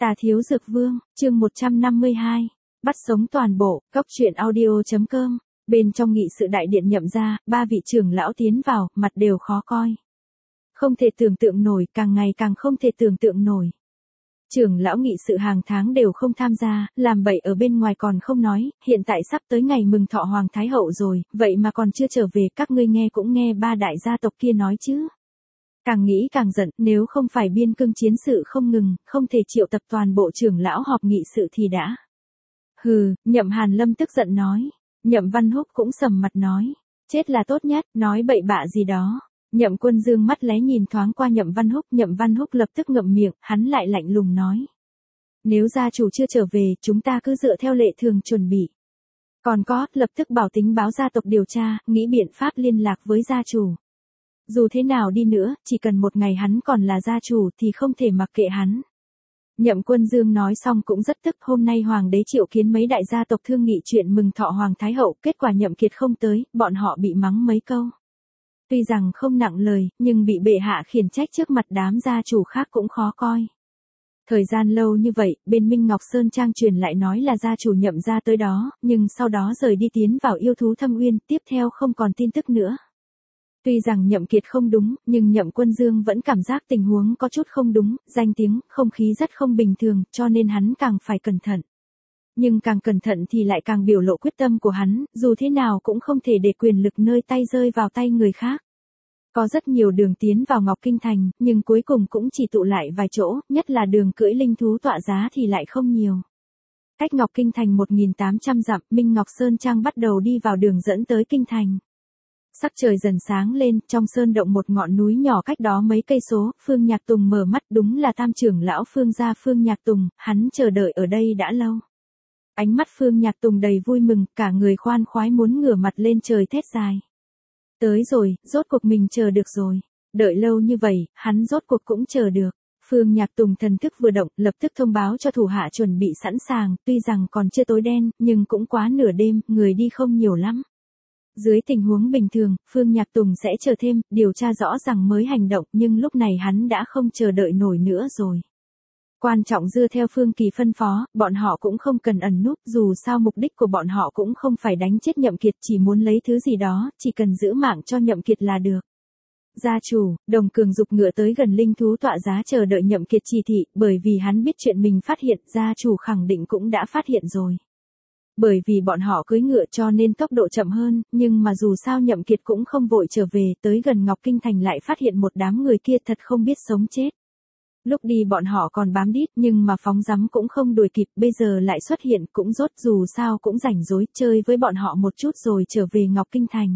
Tà Thiếu Dược Vương, chương 152. Bắt sống toàn bộ, cóc truyện audio.com. Bên trong nghị sự đại điện Nhậm gia, ba vị trưởng lão tiến vào, mặt đều khó coi. Không thể tưởng tượng nổi, càng ngày càng không thể tưởng tượng nổi. Trưởng lão nghị sự hàng tháng đều không tham gia, làm bậy ở bên ngoài còn không nói, hiện tại sắp tới ngày mừng thọ Hoàng Thái Hậu rồi, vậy mà còn chưa trở về, các ngươi nghe cũng nghe ba đại gia tộc kia nói chứ. Càng nghĩ càng giận, nếu không phải biên cương chiến sự không ngừng, không thể triệu tập toàn bộ trưởng lão họp nghị sự thì đã. Hừ, Nhậm Hàn Lâm tức giận nói. Nhậm Văn Húc cũng sầm mặt nói. Chết là tốt nhất, nói bậy bạ gì đó. Nhậm Quân Dương mắt lé nhìn thoáng qua Nhậm Văn Húc lập tức ngậm miệng, hắn lại lạnh lùng nói. Nếu gia chủ chưa trở về, chúng ta cứ dựa theo lệ thường chuẩn bị. Còn có, lập tức bảo tính báo gia tộc điều tra, nghĩ biện pháp liên lạc với gia chủ. Dù thế nào đi nữa, chỉ cần một ngày hắn còn là gia chủ thì không thể mặc kệ hắn. Nhậm Quân Dương nói xong cũng rất tức, hôm nay Hoàng đế triệu kiến mấy đại gia tộc thương nghị chuyện mừng thọ Hoàng Thái Hậu, kết quả Nhậm Kiệt không tới, bọn họ bị mắng mấy câu. Tuy rằng không nặng lời, nhưng bị bệ hạ khiển trách trước mặt đám gia chủ khác cũng khó coi. Thời gian lâu như vậy, bên Minh Ngọc Sơn Trang truyền lại nói là gia chủ Nhậm gia tới đó, nhưng sau đó rời đi tiến vào yêu thú thâm uyên, tiếp theo không còn tin tức nữa. Tuy rằng Nhậm Kiệt không đúng, nhưng Nhậm Quân Dương vẫn cảm giác tình huống có chút không đúng, danh tiếng, không khí rất không bình thường, cho nên hắn càng phải cẩn thận. Nhưng càng cẩn thận thì lại càng biểu lộ quyết tâm của hắn, dù thế nào cũng không thể để quyền lực nơi tay rơi vào tay người khác. Có rất nhiều đường tiến vào Ngọc Kinh Thành, nhưng cuối cùng cũng chỉ tụ lại vài chỗ, nhất là đường cưỡi linh thú tọa giá thì lại không nhiều. Cách Ngọc Kinh Thành 1.800 dặm, Minh Ngọc Sơn Trang bắt đầu đi vào đường dẫn tới Kinh Thành. Sắc trời dần sáng lên, trong sơn động một ngọn núi nhỏ cách đó mấy cây số, Phương Nhạc Tùng mở mắt, đúng là tam trưởng lão Phương gia Phương Nhạc Tùng, hắn chờ đợi ở đây đã lâu. Ánh mắt Phương Nhạc Tùng đầy vui mừng, cả người khoan khoái muốn ngửa mặt lên trời thét dài. Tới rồi, rốt cuộc mình chờ được rồi. Đợi lâu như vậy, hắn rốt cuộc cũng chờ được. Phương Nhạc Tùng thần thức vừa động, lập tức thông báo cho thủ hạ chuẩn bị sẵn sàng, tuy rằng còn chưa tối đen, nhưng cũng quá nửa đêm, người đi không nhiều lắm. Dưới tình huống bình thường, Phương Nhạc Tùng sẽ chờ thêm, điều tra rõ ràng mới hành động, nhưng lúc này hắn đã không chờ đợi nổi nữa rồi. Quan trọng dựa theo Phương Kỳ phân phó, bọn họ cũng không cần ẩn núp, dù sao mục đích của bọn họ cũng không phải đánh chết Nhậm Kiệt, chỉ muốn lấy thứ gì đó, chỉ cần giữ mạng cho Nhậm Kiệt là được. Gia chủ, Đồng Cường dục ngựa tới gần linh thú tọa giá chờ đợi Nhậm Kiệt chỉ thị, bởi vì hắn biết chuyện mình phát hiện, gia chủ khẳng định cũng đã phát hiện rồi. Bởi vì bọn họ cưỡi ngựa cho nên tốc độ chậm hơn, nhưng mà dù sao Nhậm Kiệt cũng không vội trở về, tới gần Ngọc Kinh Thành lại phát hiện một đám người kia thật không biết sống chết. Lúc đi bọn họ còn bám đít nhưng mà phóng rắm cũng không đuổi kịp, bây giờ lại xuất hiện cũng rốt, dù sao cũng rảnh rỗi chơi với bọn họ một chút rồi trở về Ngọc Kinh Thành.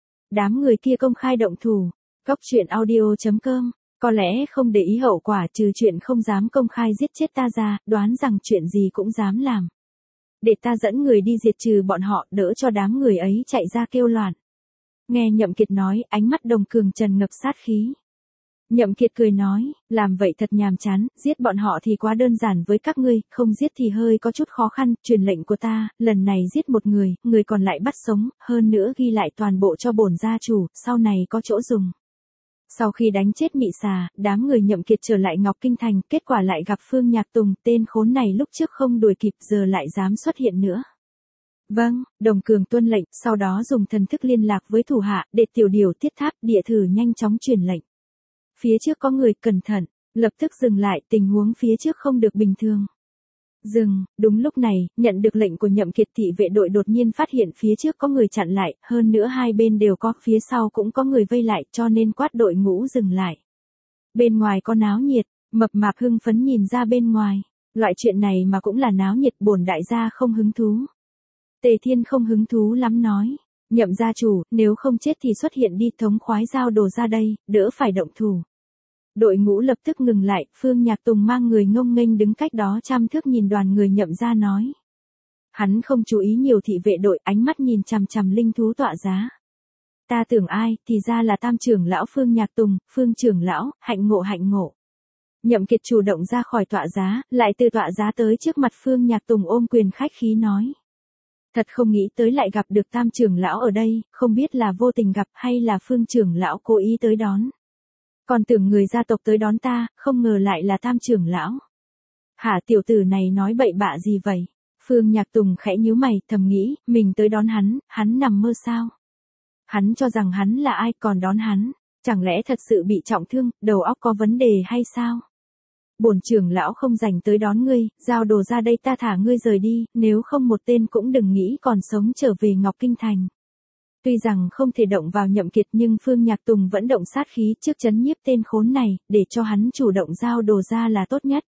Đám người kia công khai động thủ, cóc truyện audio.com, có lẽ không để ý hậu quả, trừ chuyện không dám công khai giết chết ta ra, đoán rằng chuyện gì cũng dám làm. Để ta dẫn người đi diệt trừ bọn họ, đỡ cho đám người ấy chạy ra kêu loạn. Nghe Nhậm Kiệt nói, ánh mắt Đồng Cường tràn ngập sát khí. Nhậm Kiệt cười nói, làm vậy thật nhàm chán, giết bọn họ thì quá đơn giản với các ngươi, không giết thì hơi có chút khó khăn, truyền lệnh của ta, lần này giết một người, người còn lại bắt sống, hơn nữa ghi lại toàn bộ cho bổn gia chủ, sau này có chỗ dùng. Sau khi đánh chết Mị Xà, đám người Nhậm Kiệt trở lại Ngọc Kinh Thành, kết quả lại gặp Phương Nhạc Tùng, tên khốn này lúc trước không đuổi kịp giờ lại dám xuất hiện nữa. Vâng, Đồng Cường tuân lệnh, sau đó dùng thần thức liên lạc với thủ hạ, để tiểu điều Thiết Tháp, Địa Thử nhanh chóng truyền lệnh. Phía trước có người, cẩn thận, lập tức dừng lại, tình huống phía trước không được bình thường. Dừng, đúng lúc này, nhận được lệnh của Nhậm Kiệt, thị vệ đội đột nhiên phát hiện phía trước có người chặn lại, hơn nữa hai bên đều có, phía sau cũng có người vây lại, cho nên quát đội ngũ dừng lại. Bên ngoài có náo nhiệt, Mập Mạp hưng phấn nhìn ra bên ngoài, loại chuyện này mà cũng là náo nhiệt, bổn đại gia không hứng thú. Tề Thiên không hứng thú lắm nói, Nhậm gia chủ, nếu không chết thì xuất hiện đi, thống khoái giao đồ ra đây, đỡ phải động thủ. Đội ngũ lập tức ngừng lại, Phương Nhạc Tùng mang người ngông nghênh đứng cách đó trăm thước nhìn đoàn người Nhậm gia nói. Hắn không chú ý nhiều thị vệ đội, ánh mắt nhìn chằm chằm linh thú tọa giá. Ta tưởng ai, thì ra là tam trưởng lão Phương Nhạc Tùng, Phương trưởng lão, hạnh ngộ hạnh ngộ. Nhậm Kiệt chủ động ra khỏi tọa giá, lại từ tọa giá tới trước mặt Phương Nhạc Tùng ôm quyền khách khí nói. Thật không nghĩ tới lại gặp được tam trưởng lão ở đây, không biết là vô tình gặp hay là Phương trưởng lão cố ý tới đón. Còn tưởng người gia tộc tới đón ta, không ngờ lại là tam trưởng lão. Hả, tiểu tử này nói bậy bạ gì vậy? Phương Nhạc Tùng khẽ nhíu mày, thầm nghĩ, mình tới đón hắn nằm mơ sao? Hắn cho rằng hắn là ai còn đón hắn, chẳng lẽ thật sự bị trọng thương, đầu óc có vấn đề hay sao? Bổn trưởng lão không rảnh tới đón ngươi, giao đồ ra đây ta thả ngươi rời đi, nếu không một tên cũng đừng nghĩ còn sống trở về Ngọc Kinh Thành. Tuy rằng không thể động vào Nhậm Kiệt nhưng Phương Nhạc Tùng vẫn động sát khí trước trấn nhiếp tên khốn này, để cho hắn chủ động giao đồ ra là tốt nhất.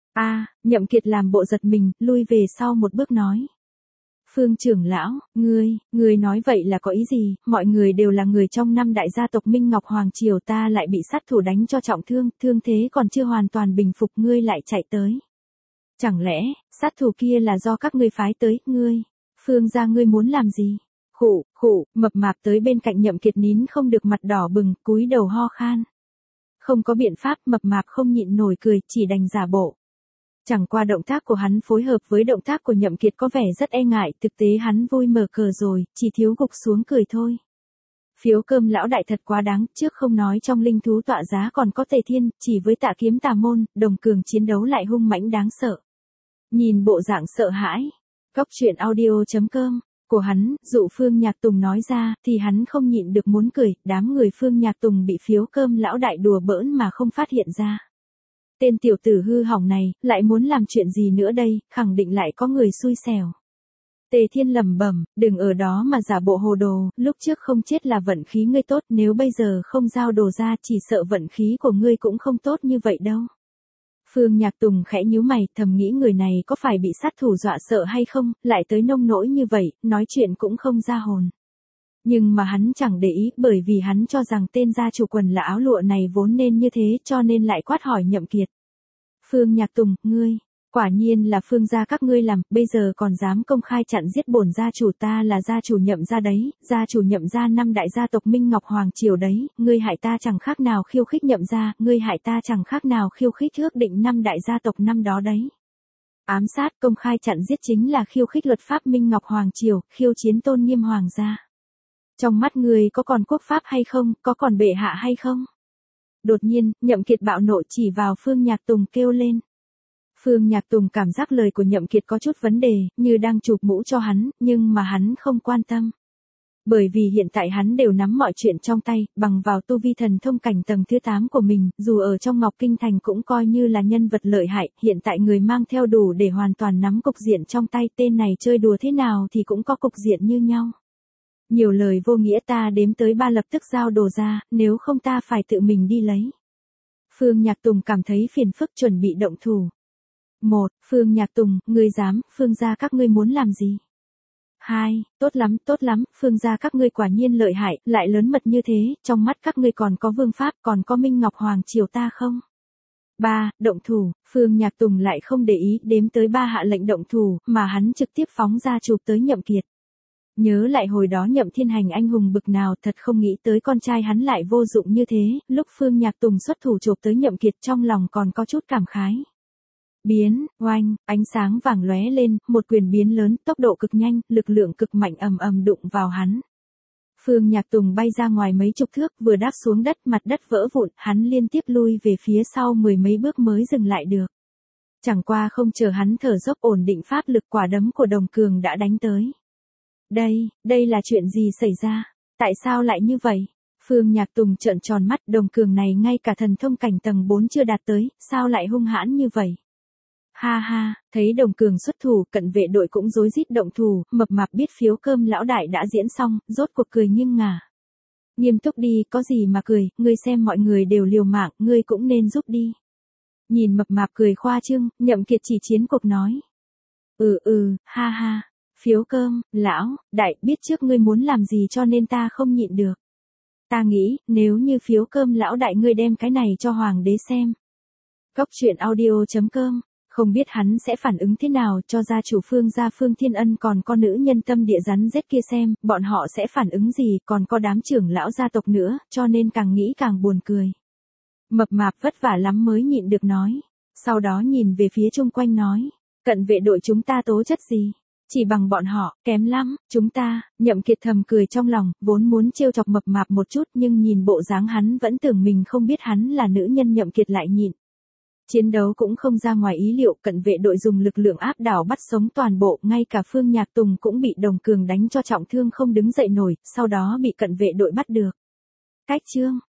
Nhậm Kiệt làm bộ giật mình, lui về sau một bước nói. Phương trưởng lão, ngươi nói vậy là có ý gì, mọi người đều là người trong năm đại gia tộc Minh Ngọc Hoàng Triều ta lại bị sát thủ đánh cho trọng thương, thương thế còn chưa hoàn toàn bình phục ngươi lại chạy tới. Chẳng lẽ, sát thủ kia là do các ngươi phái tới, Phương gia ngươi muốn làm gì? Khụ, mập mạp tới bên cạnh Nhậm Kiệt nín không được mặt đỏ bừng, cúi đầu ho khan. Không có biện pháp, mập mạp không nhịn nổi cười, chỉ đành giả bộ. Chẳng qua động tác của hắn phối hợp với động tác của Nhậm Kiệt có vẻ rất e ngại, thực tế hắn vui mở cờ rồi, chỉ thiếu gục xuống cười thôi. Phiếu cơm lão đại thật quá đáng, trước không nói trong linh thú tọa giá còn có Tề Thiên, chỉ với Tạ Kiếm Tà Môn, Đồng Cường chiến đấu lại hung mãnh đáng sợ. Nhìn bộ dạng sợ hãi, coctruyện.audio.com của hắn, dụ Phương Nhạc Tùng nói ra, thì hắn không nhịn được muốn cười, đám người Phương Nhạc Tùng bị phiếu cơm lão đại đùa bỡn mà không phát hiện ra. Tên tiểu tử hư hỏng này, lại muốn làm chuyện gì nữa đây, khẳng định lại có người xui xẻo. Tề Thiên lẩm bẩm, đừng ở đó mà giả bộ hồ đồ, lúc trước không chết là vận khí ngươi tốt, nếu bây giờ không giao đồ ra chỉ sợ vận khí của ngươi cũng không tốt như vậy đâu. Phương Nhạc Tùng khẽ nhíu mày, thầm nghĩ người này có phải bị sát thủ dọa sợ hay không, lại tới nông nỗi như vậy, nói chuyện cũng không ra hồn. Nhưng mà hắn chẳng để ý, bởi vì hắn cho rằng tên gia chủ quần là áo lụa này vốn nên như thế, cho nên lại quát hỏi Nhậm Kiệt. Phương Nhạc Tùng, ngươi, quả nhiên là Phương gia các ngươi làm, bây giờ còn dám công khai chặn giết bổn gia chủ, ta là gia chủ Nhậm gia đấy, gia chủ Nhậm gia năm đại gia tộc Minh Ngọc Hoàng Triều đấy, ngươi hại ta chẳng khác nào khiêu khích Nhậm gia, ngươi hại ta chẳng khác nào khiêu khích ước định năm đại gia tộc năm đó đấy. Ám sát, công khai chặn giết chính là khiêu khích luật pháp Minh Ngọc Hoàng Triều, khiêu chiến tôn nghiêm hoàng gia. Trong mắt ngươi có còn quốc pháp hay không, có còn bệ hạ hay không? Đột nhiên, Nhậm Kiệt bạo nộ chỉ vào Phương Nhạc Tùng kêu lên. Phương Nhạc Tùng cảm giác lời của Nhậm Kiệt có chút vấn đề, như đang chụp mũ cho hắn, nhưng mà hắn không quan tâm. Bởi vì hiện tại hắn đều nắm mọi chuyện trong tay, bằng vào tu vi thần thông cảnh tầng thứ 8 của mình, dù ở trong Ngọc Kinh Thành cũng coi như là nhân vật lợi hại, hiện tại người mang theo đủ để hoàn toàn nắm cục diện trong tay, tên này chơi đùa thế nào thì cũng có cục diện như nhau. Nhiều lời vô nghĩa, ta đếm tới 3 lập tức giao đồ ra, nếu không ta phải tự mình đi lấy. Phương Nhạc Tùng cảm thấy phiền phức chuẩn bị động thủ. 1. Phương Nhạc Tùng, ngươi dám, Phương gia các ngươi muốn làm gì? 2. Tốt lắm, Phương gia các ngươi quả nhiên lợi hại, lại lớn mật như thế, trong mắt các ngươi còn có vương pháp, còn có Minh Ngọc Hoàng Triều ta không? 3. Động thủ, Phương Nhạc Tùng lại không để ý, đếm tới 3 hạ lệnh động thủ, mà hắn trực tiếp phóng ra chụp tới Nhậm Kiệt. Nhớ lại hồi đó Nhậm Thiên Hành anh hùng bực nào, thật không nghĩ tới con trai hắn lại vô dụng như thế, lúc Phương Nhạc Tùng xuất thủ chộp tới Nhậm Kiệt trong lòng còn có chút cảm khái. Biến, oanh, ánh sáng vàng lóe lên, một quyền biến lớn, tốc độ cực nhanh, lực lượng cực mạnh ầm ầm đụng vào hắn. Phương Nhạc Tùng bay ra ngoài mấy chục thước, vừa đáp xuống đất, mặt đất vỡ vụn, hắn liên tiếp lui về phía sau 10 mấy bước mới dừng lại được. Chẳng qua không chờ hắn thở dốc ổn định pháp lực, quả đấm của Đồng Cường đã đánh tới. Đây là chuyện gì xảy ra? Tại sao lại như vậy? Phương Nhạc Tùng trợn tròn mắt, Đồng Cường này ngay cả thần thông cảnh tầng 4 chưa đạt tới, sao lại hung hãn như vậy? Ha, thấy Đồng Cường xuất thủ, cận vệ đội cũng rối rít động thủ, mập mạp biết phiếu cơm lão đại đã diễn xong, rốt cuộc cười nghiêng ngả. Nghiêm túc đi, có gì mà cười, ngươi xem mọi người đều liều mạng, ngươi cũng nên giúp đi. Nhìn mập mạp cười khoa trương, Nhậm Kiệt chỉ chiến cuộc nói. Ha. Phiếu cơm, lão đại, biết trước ngươi muốn làm gì cho nên ta không nhịn được. Ta nghĩ, nếu như phiếu cơm lão đại ngươi đem cái này cho hoàng đế xem. Coctruyện.audio.com, không biết hắn sẽ phản ứng thế nào, cho gia chủ Phương gia Phương Thiên Ân còn có nữ nhân tâm địa rắn rết kia xem, bọn họ sẽ phản ứng gì, còn có đám trưởng lão gia tộc nữa, cho nên càng nghĩ càng buồn cười. Mập mạp vất vả lắm mới nhịn được nói. Sau đó nhìn về phía chung quanh nói, cận vệ đội chúng ta tố chất gì? Chỉ bằng bọn họ, kém lắm, chúng ta. Nhậm Kiệt thầm cười trong lòng, vốn muốn trêu chọc mập mạp một chút nhưng nhìn bộ dáng hắn vẫn tưởng mình không biết hắn là nữ nhân, Nhậm Kiệt lại nhịn. Chiến đấu cũng không ra ngoài ý liệu, cận vệ đội dùng lực lượng áp đảo bắt sống toàn bộ, ngay cả Phương Nhạc Tùng cũng bị Đồng Cường đánh cho trọng thương không đứng dậy nổi, sau đó bị cận vệ đội bắt được. Cách chương